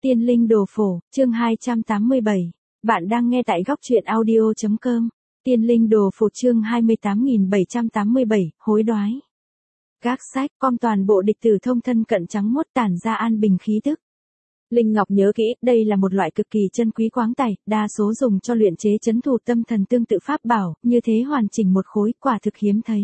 Tiên linh đồ phổ, chương 287. Bạn đang nghe tại góc truyện audio.com. Tiên linh đồ phổ chương 28787, hối đoái. Các sách, com toàn bộ địch tử thông thân cận trắng mốt tản ra an bình khí tức. Linh Ngọc nhớ kỹ, đây là một loại cực kỳ chân quý khoáng tài, đa số dùng cho luyện chế trấn thủ tâm thần tương tự pháp bảo, như thế hoàn chỉnh một khối, quả thực hiếm thấy.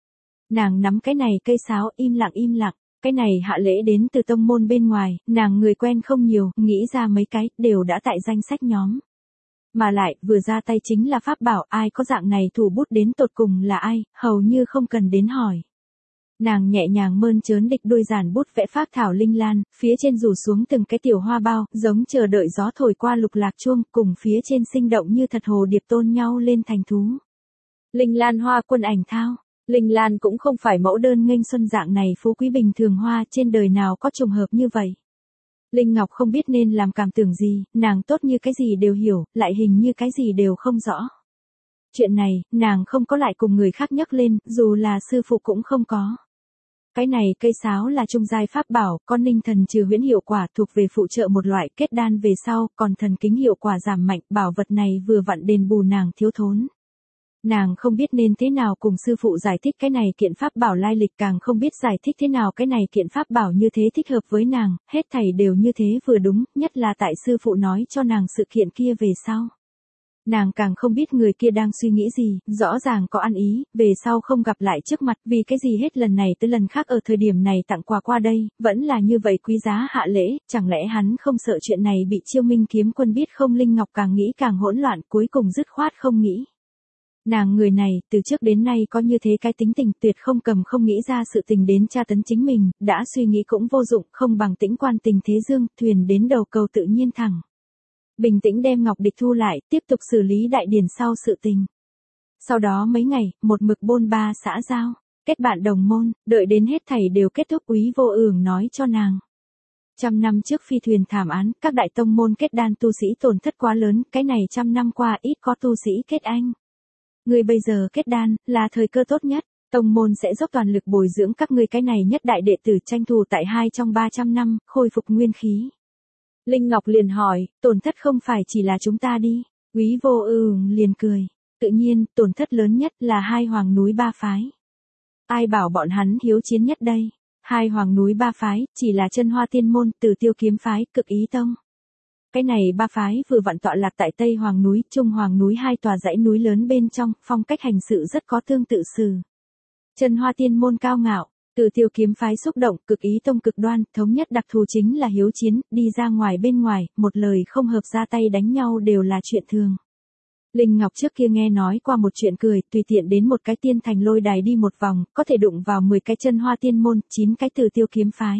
Nàng nắm cái này cây sáo im lặng. Cái này hạ lễ đến từ tông môn bên ngoài, nàng người quen không nhiều, nghĩ ra mấy cái, đều đã tại danh sách nhóm. Mà lại, vừa ra tay chính là pháp bảo, ai có dạng này thủ bút đến tột cùng là ai, hầu như không cần đến hỏi. Nàng nhẹ nhàng mơn trớn địch đuôi giản bút vẽ phác thảo linh lan, phía trên rủ xuống từng cái tiểu hoa bao, giống chờ đợi gió thổi qua lục lạc chuông, cùng phía trên sinh động như thật hồ điệp tôn nhau lên thành thú. Linh lan hoa quân ảnh thao. Linh lan cũng không phải mẫu đơn nghênh xuân dạng này phú quý bình thường hoa, trên đời nào có trùng hợp như vậy. Linh Ngọc không biết nên làm cảm tưởng gì, nàng tốt như cái gì đều hiểu, lại hình như cái gì đều không rõ. Chuyện này, nàng không có lại cùng người khác nhắc lên, dù là sư phụ cũng không có. Cái này cây sáo là trung giai pháp bảo, con ninh thần trừ huyễn hiệu quả thuộc về phụ trợ một loại kết đan về sau, còn thần kính hiệu quả giảm mạnh, bảo vật này vừa vặn đền bù nàng thiếu thốn. Nàng không biết nên thế nào cùng sư phụ giải thích cái này kiện pháp bảo lai lịch, càng không biết giải thích thế nào cái này kiện pháp bảo như thế thích hợp với nàng, hết thảy đều như thế vừa đúng, nhất là tại sư phụ nói cho nàng sự kiện kia về sau. Nàng càng không biết người kia đang suy nghĩ gì, rõ ràng có ăn ý, về sau không gặp lại trước mặt, vì cái gì hết lần này tới lần khác ở thời điểm này tặng quà qua đây, vẫn là như vậy quý giá hạ lễ, chẳng lẽ hắn không sợ chuyện này bị Chiêu Minh kiếm quân biết không? Linh Ngọc càng nghĩ càng hỗn loạn, cuối cùng dứt khoát không nghĩ. Nàng người này, từ trước đến nay có như thế cái tính tình, tuyệt không cầm không nghĩ ra sự tình đến tra tấn chính mình, đã suy nghĩ cũng vô dụng, không bằng tĩnh quan tình thế dương, thuyền đến đầu cầu tự nhiên thẳng. Bình tĩnh đem ngọc địch thu lại, tiếp tục xử lý đại điển sau sự tình. Sau đó mấy ngày, một mực bôn ba xã giao, kết bạn đồng môn, đợi đến hết thảy đều kết thúc, Úy Vô Ưởng nói cho nàng. 100 năm trước phi thuyền thảm án, các đại tông môn kết đan tu sĩ tổn thất quá lớn, cái này 100 năm qua ít có tu sĩ kết anh. Ngươi bây giờ kết đan, là thời cơ tốt nhất, tông môn sẽ dốc toàn lực bồi dưỡng các ngươi cái này nhất đại đệ tử, tranh thủ tại 2 trong 300 năm, khôi phục nguyên khí. Linh Ngọc liền hỏi, tổn thất không phải chỉ là chúng ta đi, Úy Vô Ưởng liền cười, tự nhiên, tổn thất lớn nhất là 2 hoàng núi 3 phái. Ai bảo bọn hắn hiếu chiến nhất đây, 2 hoàng núi 3 phái, chỉ là Chân Hoa Tiên môn, Tử Tiêu kiếm phái, Cực Ý tông. Cái này 3 phái vừa vặn tọa lạc tại Tây Hoàng núi, Trung Hoàng núi, 2 tòa dãy núi lớn bên trong, phong cách hành sự rất có tương tự sự. Chân Hoa Tiên môn cao ngạo, Tử Tiêu kiếm phái xúc động, Cực Ý tông cực đoan, thống nhất đặc thù chính là hiếu chiến, đi ra ngoài bên ngoài, một lời không hợp ra tay đánh nhau đều là chuyện thường. Linh Ngọc trước kia nghe nói qua một chuyện cười, tùy tiện đến một cái tiên thành lôi đài đi một vòng, có thể đụng vào 10 cái Chân Hoa Tiên môn, 9 cái Tử Tiêu kiếm phái,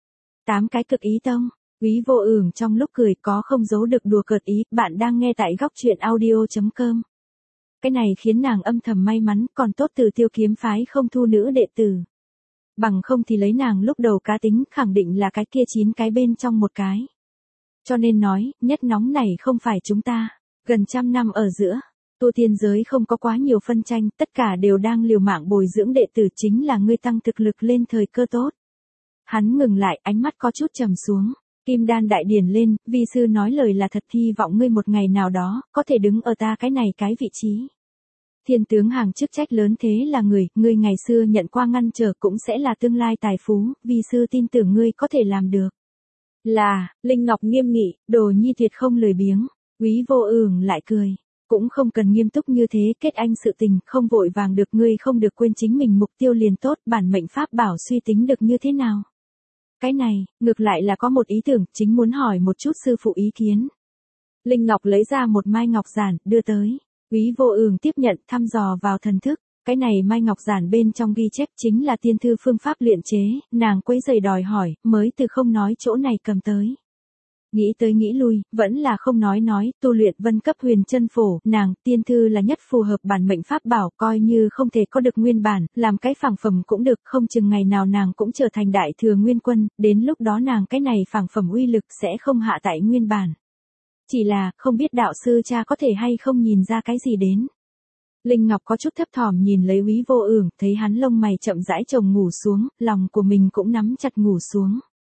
8 cái Cực Ý tông. Úy Vô Ưởng trong lúc cười có không giấu được đùa cợt ý, bạn đang nghe tại góc truyện audio.com. Cái này khiến nàng âm thầm may mắn, còn tốt Tử Tiêu kiếm phái không thu nữ đệ tử. Bằng không thì lấy nàng lúc đầu cá tính, khẳng định là cái kia 9 cái bên trong một cái. Cho nên nói, nhất nóng này không phải chúng ta, gần 100 năm ở giữa, tu tiên giới không có quá nhiều phân tranh, tất cả đều đang liều mạng bồi dưỡng đệ tử, chính là ngươi tăng thực lực lên thời cơ tốt. Hắn ngừng lại, ánh mắt có chút trầm xuống. Kim đan đại điển lên, vi sư nói lời là thật, hy vọng ngươi một ngày nào đó, có thể đứng ở ta cái này cái vị trí. Thiên tướng hàng chức trách lớn thế là ngươi ngày xưa nhận qua ngăn trở cũng sẽ là tương lai tài phú, vi sư tin tưởng ngươi có thể làm được. Là, Linh Ngọc nghiêm nghị, Đồ nhi tuyệt không lười biếng, Úy Vô Ưởng lại cười. Cũng không cần nghiêm túc như thế, kết anh sự tình, không vội vàng được, ngươi không được quên chính mình mục tiêu liền tốt, bản mệnh pháp bảo suy tính được như thế nào. Cái này, ngược lại là có một ý tưởng, chính muốn hỏi một chút sư phụ ý kiến. Linh Ngọc lấy ra một mai ngọc giản, đưa tới. Úy Vô Ưởng tiếp nhận, thăm dò vào thần thức. Cái này mai ngọc giản bên trong ghi chép chính là tiên thư phương pháp luyện chế, nàng quấy giày đòi hỏi, mới từ không nói chỗ này cầm tới. Nghĩ tới nghĩ lui, vẫn là không nói, tu luyện vân cấp huyền chân phổ, nàng, tiên thư là nhất phù hợp bản mệnh pháp bảo, coi như không thể có được nguyên bản, làm cái phẳng phẩm cũng được, không chừng ngày nào nàng cũng trở thành đại thừa nguyên quân, đến lúc đó nàng cái này phẳng phẩm uy lực sẽ không hạ tại nguyên bản. Chỉ là, không biết đạo sư cha có thể hay không nhìn ra cái gì đến. Linh Ngọc có chút thấp thỏm nhìn lấy Úy Vô Ưởng, thấy hắn lông mày chậm rãi chồng ngủ xuống, lòng của mình cũng nắm chặt ngủ xuống.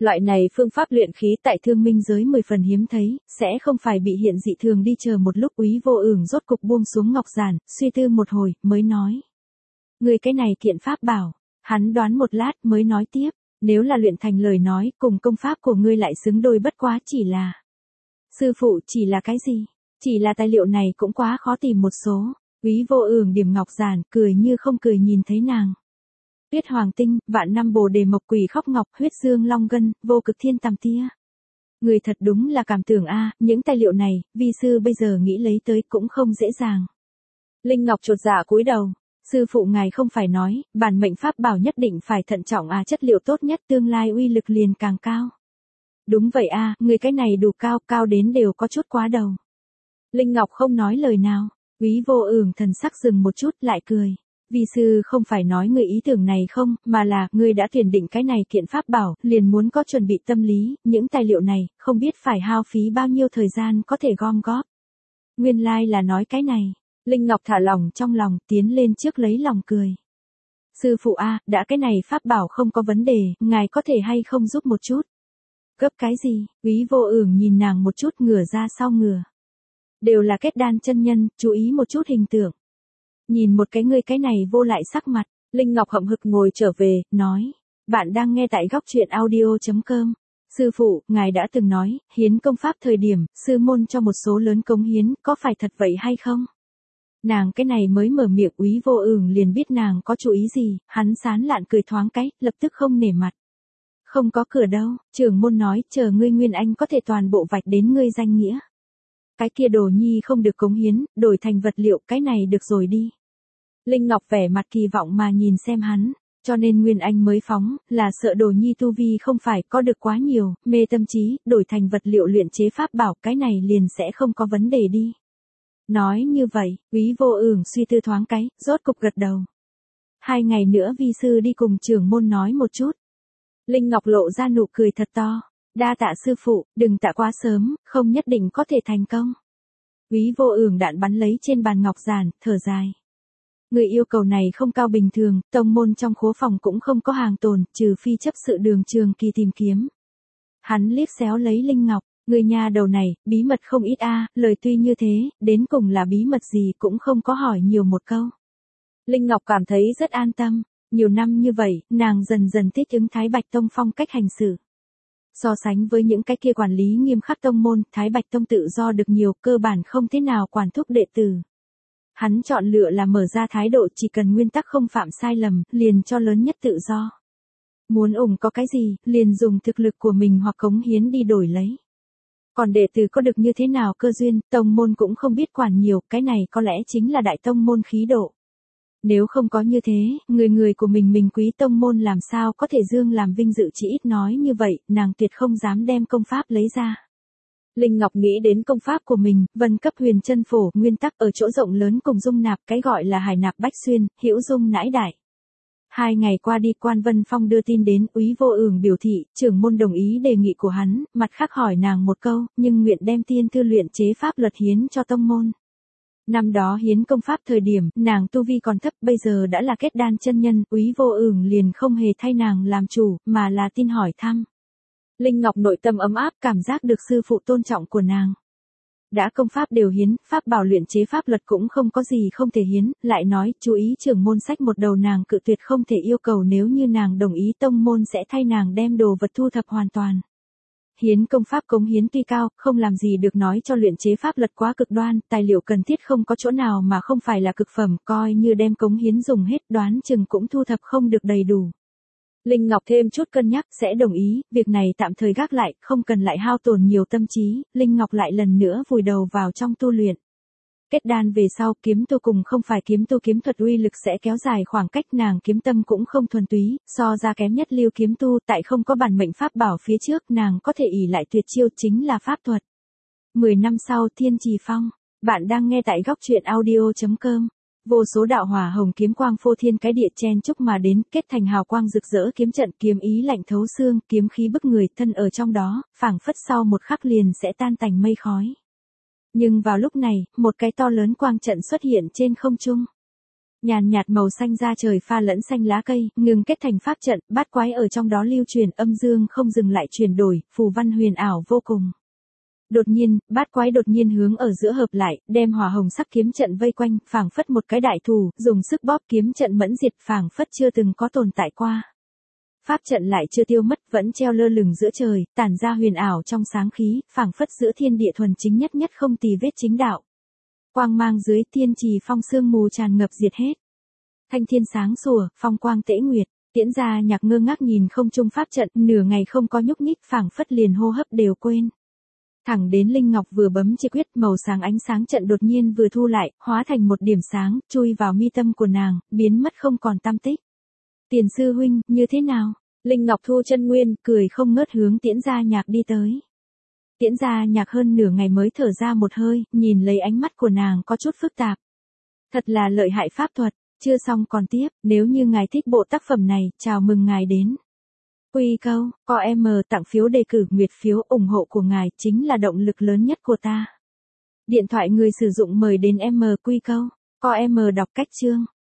Loại này phương pháp luyện khí tại thương minh giới 10 phần hiếm thấy, sẽ không phải bị hiện dị thường đi chờ một lúc. Úy Vô Ưởng rốt cục buông xuống ngọc giản, suy tư một hồi, mới nói. Người cái này kiện pháp bảo, hắn đoán một lát mới nói tiếp, nếu là luyện thành lời nói, cùng công pháp của ngươi lại xứng đôi, bất quá chỉ là. Sư phụ, chỉ là cái gì? Chỉ là tài liệu này cũng quá khó tìm một số. Úy Vô Ưởng điểm ngọc giản, cười như không cười nhìn thấy nàng. Tuyết hoàng tinh, vạn năm bồ đề mộc quỷ khóc ngọc, huyết dương long ngân, vô cực thiên tàm tia. Người thật đúng là cảm tưởng a, những tài liệu này, vi sư bây giờ nghĩ lấy tới cũng không dễ dàng. Linh Ngọc chột dạ cúi đầu. Sư phụ ngài không phải nói, bản mệnh pháp bảo nhất định phải thận trọng à, chất liệu tốt nhất tương lai uy lực liền càng cao. Đúng vậy a, người cái này đủ cao, cao đến đều có chút quá đầu. Linh Ngọc không nói lời nào, Úy Vô Ưởng thần sắc dừng một chút lại cười. Vi sư không phải nói người ý tưởng này không, mà là, ngươi đã tuyển định cái này kiện pháp bảo, liền muốn có chuẩn bị tâm lý, những tài liệu này, không biết phải hao phí bao nhiêu thời gian có thể gom góp. Nguyên lai là nói cái này. Linh Ngọc thả lỏng trong lòng, tiến lên trước lấy lòng cười. Sư phụ a, đã cái này pháp bảo không có vấn đề, ngài có thể hay không giúp một chút? Gấp cái gì? Úy Vô Ưởng nhìn nàng một chút, ngửa ra sau ngửa. Đều là kết đan chân nhân, chú ý một chút hình tượng. Nhìn một cái ngươi cái này vô lại sắc mặt, Linh Ngọc hậm hực ngồi trở về, nói. Bạn đang nghe tại góc truyện audio.com. Sư phụ, ngài đã từng nói, hiến công pháp thời điểm, sư môn cho một số lớn cống hiến, có phải thật vậy hay không? Nàng cái này mới mở miệng, Úy Vô Ưởng liền biết nàng có chú ý gì, hắn sán lạn cười thoáng cái, lập tức không nể mặt. Không có cửa đâu, trưởng môn nói, chờ ngươi Nguyên Anh có thể toàn bộ vạch đến ngươi danh nghĩa. Cái kia đồ nhi không được cống hiến, đổi thành vật liệu, cái này được rồi đi. Linh Ngọc vẻ mặt kỳ vọng mà nhìn xem hắn, cho nên Nguyên Anh mới phóng, là sợ đồ nhi tu vi không phải có được quá nhiều, mê tâm trí, đổi thành vật liệu luyện chế pháp bảo, cái này liền sẽ không có vấn đề đi. Nói như vậy, Úy Vô Ưởng suy tư thoáng cái, rốt cục gật đầu. 2 ngày nữa vi sư đi cùng trưởng môn nói một chút. Linh Ngọc lộ ra nụ cười thật to. Đa tạ sư phụ, đừng tạ quá sớm, không nhất định có thể thành công. Úy Vô Ưởng đạn bắn lấy trên bàn ngọc giản, thở dài. Người yêu cầu này không cao bình thường, tông môn trong khố phòng cũng không có hàng tồn, trừ phi chấp sự Đường Trường Kỳ tìm kiếm. Hắn liếc xéo lấy Linh Ngọc, người nhà đầu này, bí mật không ít a, lời tuy như thế, đến cùng là bí mật gì cũng không có hỏi nhiều một câu. Linh Ngọc cảm thấy rất an tâm, nhiều năm như vậy, nàng dần dần thích ứng Thái Bạch Tông phong cách hành xử. So sánh với những cái kia quản lý nghiêm khắc tông môn, Thái Bạch Tông tự do được nhiều, cơ bản không thế nào quản thúc đệ tử. Hắn chọn lựa là mở ra thái độ, chỉ cần nguyên tắc không phạm sai lầm, liền cho lớn nhất tự do. Muốn có cái gì, liền dùng thực lực của mình hoặc cống hiến đi đổi lấy. Còn đệ tử có được như thế nào cơ duyên, tông môn cũng không biết quản nhiều, cái này có lẽ chính là đại tông môn khí độ. Nếu không có như thế, người của mình quý tông môn làm sao có thể dương làm vinh dự, chỉ ít nói như vậy, nàng tuyệt không dám đem công pháp lấy ra. Linh Ngọc nghĩ đến công pháp của mình, vân cấp huyền chân phổ, nguyên tắc ở chỗ rộng lớn cùng dung nạp, cái gọi là hải nạp bách xuyên, hữu dung nãi đại. 2 ngày qua đi, Quan Vân Phong đưa tin đến, Úy Vô Ưởng biểu thị, trưởng môn đồng ý đề nghị của hắn, mặt khác hỏi nàng một câu, nhưng nguyện đem tiên thư luyện chế pháp luật hiến cho tông môn. Năm đó hiến công pháp thời điểm, nàng tu vi còn thấp, bây giờ đã là kết đan chân nhân, Úy Vô Ưởng liền không hề thay nàng làm chủ, mà là tin hỏi thăm. Linh Ngọc nội tâm ấm áp, cảm giác được sư phụ tôn trọng của nàng. Đã công pháp đều hiến, pháp bảo luyện chế pháp luật cũng không có gì không thể hiến, lại nói, chú ý trưởng môn sách một đầu, nàng cự tuyệt không thể yêu cầu, nếu như nàng đồng ý tông môn sẽ thay nàng đem đồ vật thu thập hoàn toàn. Hiến công pháp cống hiến tuy cao, không làm gì được nói cho luyện chế pháp luật quá cực đoan, tài liệu cần thiết không có chỗ nào mà không phải là cực phẩm, coi như đem cống hiến dùng hết, đoán chừng cũng thu thập không được đầy đủ. Linh Ngọc thêm chút cân nhắc sẽ đồng ý, việc này tạm thời gác lại, không cần lại hao tổn nhiều tâm trí, Linh Ngọc lại lần nữa vùi đầu vào trong tu luyện. Kết đan về sau, kiếm tu cùng không phải kiếm tu, kiếm thuật uy lực sẽ kéo dài khoảng cách, nàng kiếm tâm cũng không thuần túy, so ra kém nhất lưu kiếm tu, tại không có bản mệnh pháp bảo phía trước, nàng có thể ỷ lại tuyệt chiêu chính là pháp thuật. 10 năm sau, Thiên Trì Phong, bạn đang nghe tại góc truyện audio.com. Vô số đạo hỏa hồng kiếm quang phô thiên cái địa chen chúc mà đến, kết thành hào quang rực rỡ kiếm trận, kiếm ý lạnh thấu xương, kiếm khí bức người, thân ở trong đó, phảng phất sau một khắc liền sẽ tan tành mây khói. Nhưng vào lúc này, một cái to lớn quang trận xuất hiện trên không trung. Nhàn nhạt màu xanh da trời pha lẫn xanh lá cây, ngừng kết thành pháp trận, bát quái ở trong đó lưu truyền âm dương không dừng lại chuyển đổi, phù văn huyền ảo vô cùng. Đột nhiên, bát quái đột nhiên hướng ở giữa hợp lại, đem hỏa hồng sắc kiếm trận vây quanh, phảng phất một cái đại thù, dùng sức bóp kiếm trận mẫn diệt, phảng phất chưa từng có tồn tại qua. Pháp trận lại chưa tiêu mất, vẫn treo lơ lửng giữa trời, tản ra huyền ảo trong sáng khí, phảng phất giữa thiên địa thuần chính nhất nhất không tì vết chính đạo. Quang mang dưới thiên trì phong sương mù tràn ngập diệt hết. Thanh thiên sáng sủa, phong quang tễ nguyệt, Tiễn Gia Nhạc ngơ ngác nhìn không trung pháp trận, nửa ngày không có nhúc nhích, phảng phất liền hô hấp đều quên. Thẳng đến Linh Ngọc vừa bấm chỉ quyết, màu sáng ánh sáng trận đột nhiên vừa thu lại, hóa thành một điểm sáng, chui vào mi tâm của nàng, biến mất không còn tăm tích. Tiền sư huynh, như thế nào? Linh Ngọc thu chân nguyên, cười không ngớt hướng Tiễn Gia Nhạc đi tới. Tiễn Gia Nhạc hơn nửa ngày mới thở ra một hơi, nhìn lấy ánh mắt của nàng có chút phức tạp. Thật là lợi hại pháp thuật, chưa xong còn tiếp, nếu như ngài thích bộ tác phẩm này, chào mừng ngài đến. Quy câu, có em tặng phiếu đề cử, nguyệt phiếu ủng hộ của ngài chính là động lực lớn nhất của ta. Điện thoại người sử dụng mời đến em quy câu, có em đọc cách chương.